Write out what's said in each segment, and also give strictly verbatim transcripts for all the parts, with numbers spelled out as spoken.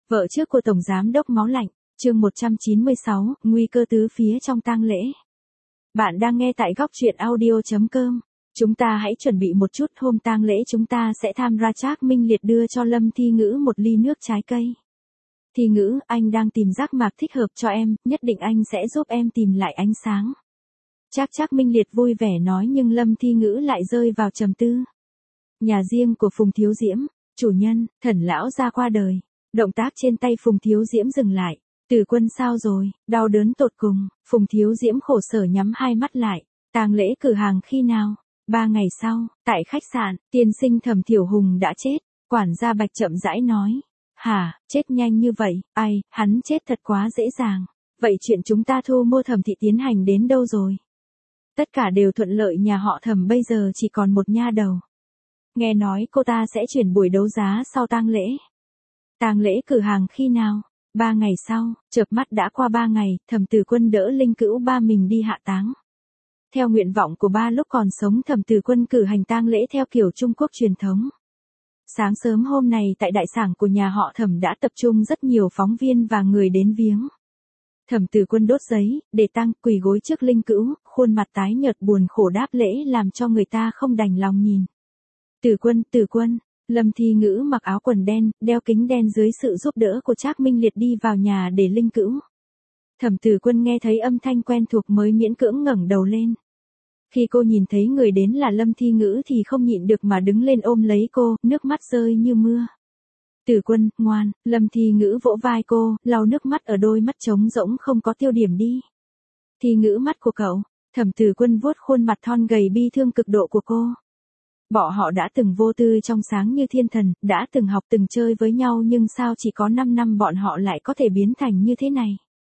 Vợ trước của Tổng Giám đốc Máu Lạnh, chương một trăm chín mươi sáu, nguy cơ tứ phía trong tang lễ. Bạn đang nghe tại góc truyện audio chấm com. Chúng ta hãy chuẩn bị một chút, hôm tang lễ chúng ta sẽ tham gia Trác Minh Liệt đưa cho Lâm Thi Ngữ một ly nước trái cây. Thi Ngữ, anh đang tìm giác mạc thích hợp cho em, nhất định anh sẽ giúp em tìm lại ánh sáng. Trác Trác Minh Liệt vui vẻ nói, nhưng Lâm Thi Ngữ lại rơi vào trầm tư. Nhà riêng của Phùng Thiếu Diễm, chủ nhân, Thần lão gia qua đời. Động tác trên tay Phùng Thiếu Diễm dừng lại. Từ Quân sao rồi, đau đớn tột cùng. Phùng Thiếu Diễm khổ sở nhắm hai mắt lại. Tang lễ cử hàng khi nào? Ba ngày sau, tại khách sạn, tiên sinh Thẩm Thiểu Hùng đã chết. Quản gia Bạch chậm rãi nói. Hả, chết nhanh như vậy, ai, hắn chết thật quá dễ dàng. Vậy chuyện chúng ta thu mua Thẩm thị tiến hành đến đâu rồi? Tất cả đều thuận lợi, nhà họ Thẩm bây giờ chỉ còn một nha đầu. Nghe nói cô ta sẽ chuyển buổi đấu giá sau tang lễ. Tang lễ cử hàng khi nào? Ba ngày sau, chợp mắt đã qua ba ngày, Thẩm Tử Quân đỡ Linh Cữu ba mình đi hạ táng. Theo nguyện vọng của ba lúc còn sống, Thẩm Tử Quân cử hành tang lễ theo kiểu Trung Quốc truyền thống. Sáng sớm hôm nay tại đại sảnh của nhà họ Thẩm đã tập trung rất nhiều phóng viên và người đến viếng. Thẩm Tử Quân đốt giấy, để tang, quỳ gối trước Linh Cữu, khuôn mặt tái nhợt buồn khổ đáp lễ làm cho người ta không đành lòng nhìn. Tử Quân, Tử Quân. Lâm Thi Ngữ mặc áo quần đen, đeo kính đen dưới sự giúp đỡ của Trác Minh Liệt đi vào nhà để Linh Cữu. Thẩm Tử Quân nghe thấy âm thanh quen thuộc mới miễn cưỡng ngẩng đầu lên. Khi cô nhìn thấy người đến là Lâm Thi Ngữ thì không nhịn được mà đứng lên ôm lấy cô, nước mắt rơi như mưa. Tử Quân, ngoan, Lâm Thi Ngữ vỗ vai cô, lau nước mắt ở đôi mắt trống rỗng không có tiêu điểm đi. Thi Ngữ, mắt của cậu. Thẩm Tử Quân vuốt khuôn mặt thon gầy bi thương cực độ của cô. Bọn họ đã từng vô tư trong sáng như thiên thần, đã từng học từng chơi với nhau, nhưng sao chỉ có năm năm bọn họ lại có thể biến thành như thế này?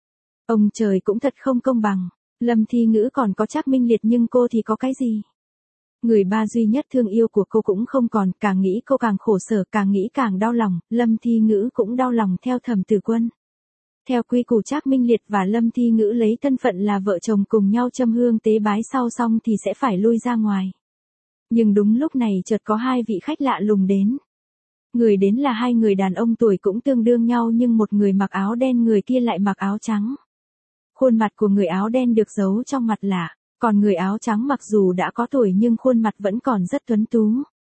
Ông trời cũng thật không công bằng. Lâm Thi Ngữ còn có Trác Minh Liệt, nhưng cô thì có cái gì? Người ba duy nhất thương yêu của cô cũng không còn, càng nghĩ cô càng khổ sở, càng nghĩ càng đau lòng. Lâm Thi Ngữ cũng đau lòng theo Thẩm Tử Quân. Theo quy củ, Trác Minh Liệt và Lâm Thi Ngữ lấy thân phận là vợ chồng cùng nhau châm hương tế bái, sau xong thì sẽ phải lui ra ngoài. Nhưng đúng lúc này chợt có hai vị khách lạ lùng đến. Người đến là hai người đàn ông tuổi cũng tương đương nhau, nhưng một người mặc áo đen, người kia lại mặc áo trắng. Khuôn mặt của người áo đen được giấu trong mặt lạ, còn người áo trắng mặc dù đã có tuổi nhưng khuôn mặt vẫn còn rất tuấn tú.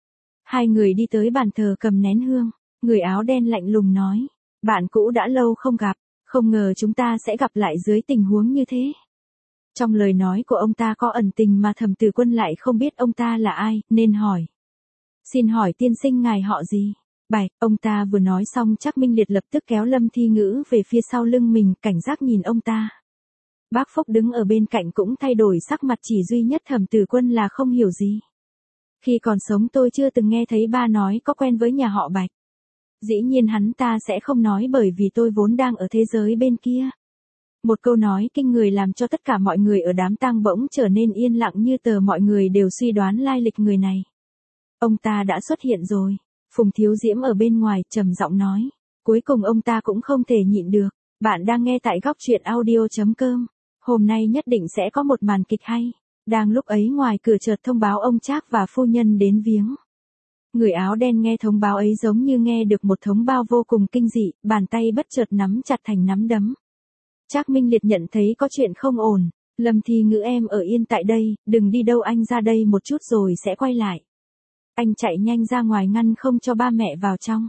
Hai người đi tới bàn thờ cầm nén hương, người áo đen lạnh lùng nói, bạn cũ đã lâu không gặp, không ngờ chúng ta sẽ gặp lại dưới tình huống như thế. Trong lời nói của ông ta có ẩn tình mà Thẩm Tử Quân lại không biết ông ta là ai, nên hỏi. Xin hỏi tiên sinh ngài họ gì? Bạch, ông ta vừa nói xong Trác Minh Liệt lập tức kéo Lâm Thi Ngữ về phía sau lưng mình, cảnh giác nhìn ông ta. Bác Phúc đứng ở bên cạnh cũng thay đổi sắc mặt, chỉ duy nhất Thẩm Tử Quân là không hiểu gì. Khi còn sống tôi chưa từng nghe thấy ba nói có quen với nhà họ Bạch. Dĩ nhiên hắn ta sẽ không nói, bởi vì tôi vốn đang ở thế giới bên kia. Một câu nói kinh người làm cho tất cả mọi người ở đám tang bỗng trở nên yên lặng như tờ, mọi người đều suy đoán lai lịch người này. Ông ta đã xuất hiện rồi. Phùng Thiếu Diễm ở bên ngoài trầm giọng nói. Cuối cùng ông ta cũng không thể nhịn được. Bạn đang nghe tại góc truyện audio chấm com. Hôm nay nhất định sẽ có một màn kịch hay. Đang lúc ấy ngoài cửa chợt thông báo ông Trác và phu nhân đến viếng. Người áo đen nghe thông báo ấy giống như nghe được một thống bao vô cùng kinh dị, bàn tay bất chợt nắm chặt thành nắm đấm. Trác Minh Liệt nhận thấy có chuyện không ổn. Lâm Thi Ngữ, em ở yên tại đây, đừng đi đâu, anh ra đây một chút rồi sẽ quay lại. Anh chạy nhanh ra ngoài ngăn không cho ba mẹ vào trong.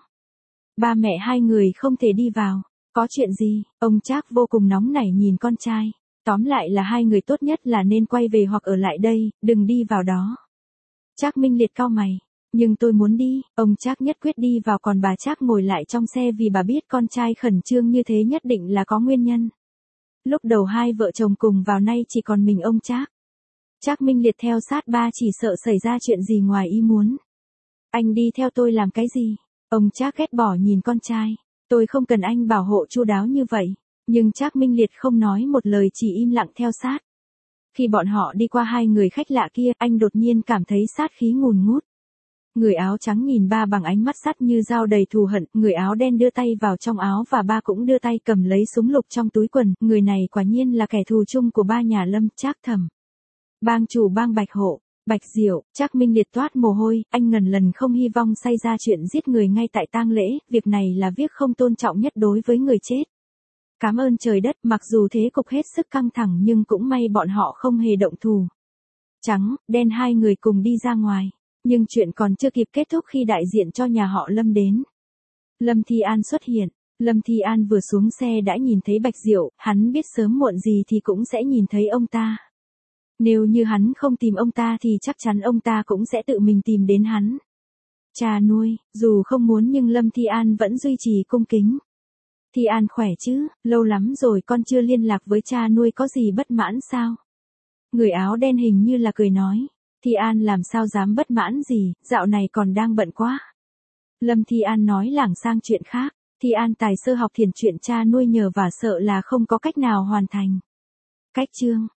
Ba mẹ hai người không thể đi vào. Có chuyện gì? Ông Trác vô cùng nóng nảy nhìn con trai. Tóm lại là hai người tốt nhất là nên quay về hoặc ở lại đây, đừng đi vào đó. Trác Minh Liệt cau mày. Nhưng tôi muốn đi. Ông Trác nhất quyết đi vào, còn bà Trác ngồi lại trong xe vì bà biết con trai khẩn trương như thế nhất định là có nguyên nhân. Lúc đầu hai vợ chồng cùng vào, nay chỉ còn mình ông Trác. Trác Minh Liệt theo sát ba, chỉ sợ xảy ra chuyện gì ngoài ý muốn. Anh đi theo tôi làm cái gì? Ông Trác ghét bỏ nhìn con trai. Tôi không cần anh bảo hộ chu đáo như vậy. Nhưng Trác Minh Liệt không nói một lời, chỉ im lặng theo sát. Khi bọn họ đi qua hai người khách lạ kia, anh đột nhiên cảm thấy sát khí ngùn ngút. Người áo trắng nhìn ba bằng ánh mắt sắt như dao đầy thù hận, người áo đen đưa tay vào trong áo và ba cũng đưa tay cầm lấy súng lục trong túi quần, người này quả nhiên là kẻ thù chung của ba nhà Lâm, Trác Thẩm. Bang chủ bang Bạch Hộ, Bạch Diệu, Trác Minh Liệt toát mồ hôi, anh ngần lần không hy vọng xảy ra chuyện giết người ngay tại tang lễ, việc này là việc không tôn trọng nhất đối với người chết. Cảm ơn trời đất, mặc dù thế cục hết sức căng thẳng nhưng cũng may bọn họ không hề động thủ. Trắng, đen hai người cùng đi ra ngoài, nhưng chuyện còn chưa kịp kết thúc khi đại diện cho nhà họ Lâm đến. Lâm Thi An xuất hiện, Lâm Thi An vừa xuống xe đã nhìn thấy Bạch Diệu, hắn biết sớm muộn gì thì cũng sẽ nhìn thấy ông ta. Nếu như hắn không tìm ông ta thì chắc chắn ông ta cũng sẽ tự mình tìm đến hắn. Cha nuôi, dù không muốn nhưng Lâm Thi An vẫn duy trì cung kính. Thi An khỏe chứ, lâu lắm rồi con chưa liên lạc với cha nuôi, có gì bất mãn sao? Người áo đen hình như là cười nói. Thi An làm sao dám bất mãn gì, dạo này còn đang bận quá. Lâm Thi An nói lảng sang chuyện khác. Thi An tài sơ học thiền, chuyện cha nuôi nhờ và sợ là không có cách nào hoàn thành. Cách chương